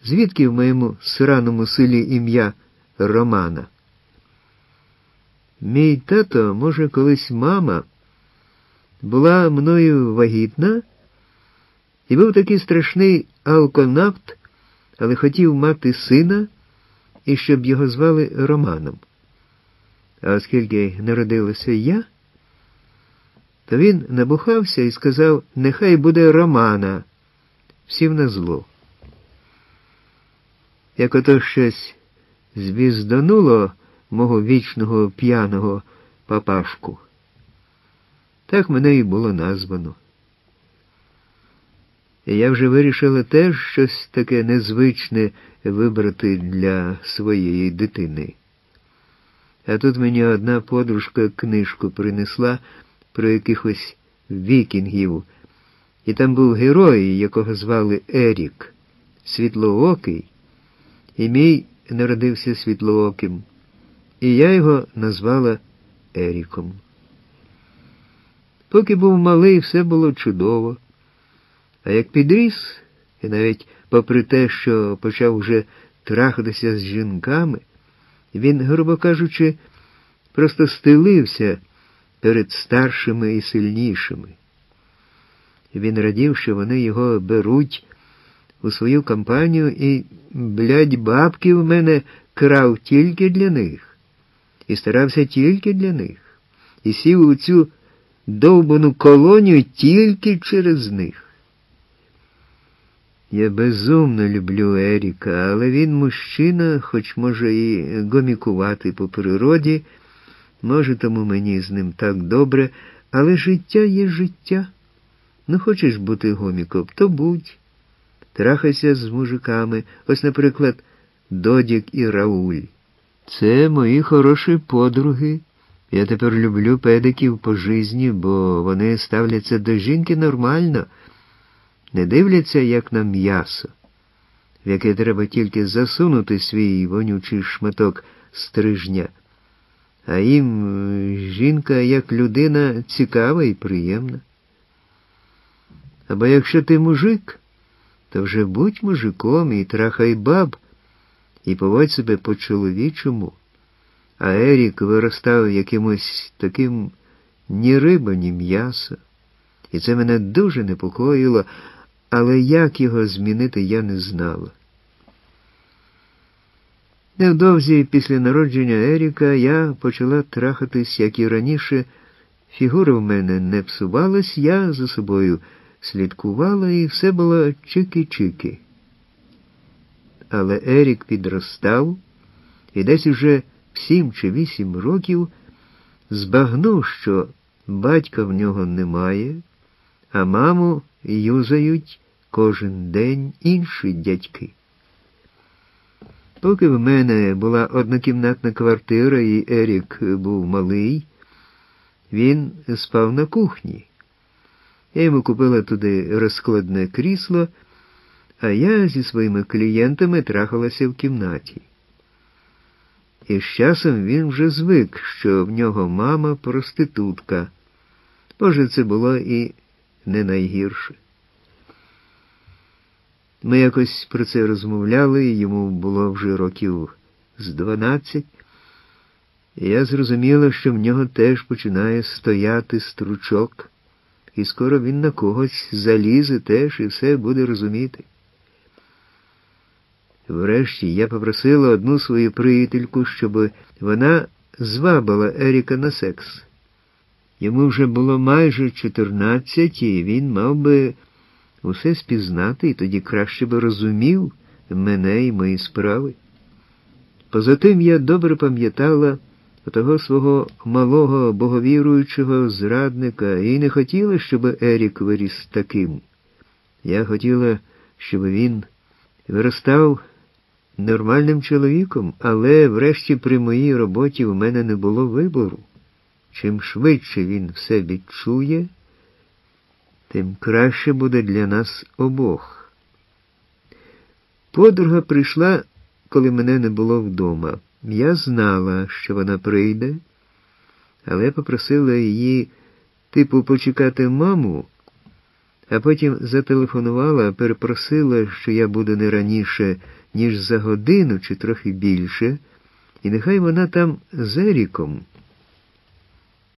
Звідки в моєму сраному селі ім'я Романа? Мій тато, може, колись мама, була мною вагітна, і був такий страшний алконавт, але хотів мати сина, і щоб його звали Романом. А оскільки народилася я, то він набухався і сказав, нехай буде Романа, всім на зло. Як ото щось звіздануло мого вічного п'яного папашку, так мене і було названо. І я вже вирішила теж щось таке незвичне вибрати для своєї дитини. А тут мені одна подружка книжку принесла про якихось вікінгів, і там був герой, якого звали Ерік, світлоокий, і мій народився світлооким, і я його назвала Еріком. Поки був малий, все було чудово. А як підріс, і навіть попри те, що почав вже трахатися з жінками, він, грубо кажучи, просто стилився перед старшими і сильнішими. Він радів, що вони його беруть у свою компанію і, бабки в мене крав тільки для них. І старався тільки для них. І сів у цю довбану колонію тільки через них. Я безумно люблю Еріка, але він мужчина, хоч може і гомікувати по природі, може тому мені з ним так добре, але життя є життя. Ну, хочеш бути гоміком, то будь. Трахайся з мужиками, ось, наприклад, Додік і Рауль. Це мої хороші подруги. Я тепер люблю педиків по житті, бо вони ставляться до жінки нормально, не дивляться, як на м'ясо, в яке треба тільки засунути свій вонючий шматок стрижня. А їм жінка як людина цікава і приємна. Або якщо ти мужик, то вже будь мужиком і трахай баб, і поводь себе по-чоловічому. А Ерік виростав якимось таким ні риба, ні м'ясо. І це мене дуже непокоїло, але як його змінити, я не знала. Невдовзі після народження Еріка я почала трахатись, як і раніше. Фігура в мене не псувалась, я за собою слідкувала, і все було чики-чики. Але Ерік підростав, і десь уже в 7 чи 8 років збагнув, що батька в нього немає, а маму юзають кожен день інші дядьки. Поки в мене була однокімнатна квартира і Ерік був малий, він спав на кухні. Я йому купила туди розкладне крісло, а я зі своїми клієнтами трахалася в кімнаті. І з часом він вже звик, що в нього мама проститутка. Може, це було і не найгірше. Ми якось про це розмовляли, йому було вже років з 12. І я зрозуміла, що в нього теж починає стояти стручок, і скоро він на когось залізе теж і все буде розуміти. Врешті я попросила одну свою приятельку, щоб вона звабила Еріка на секс. Йому вже було майже 14, і він мав би усе спізнати, і тоді краще би розумів мене і мої справи. Позатим я добре пам'ятала того свого малого боговіруючого зрадника і не хотіла, щоб Ерік виріс таким. Я хотіла, щоб він виростав нормальним чоловіком, але врешті при моїй роботі в мене не було вибору. Чим швидше він все відчує, тим краще буде для нас обох. Подруга прийшла, коли мене не було вдома. Я знала, що вона прийде, але попросила її, почекати маму, а потім зателефонувала, перепросила, що я буду не раніше, ніж за годину чи трохи більше, і нехай вона там з Еріком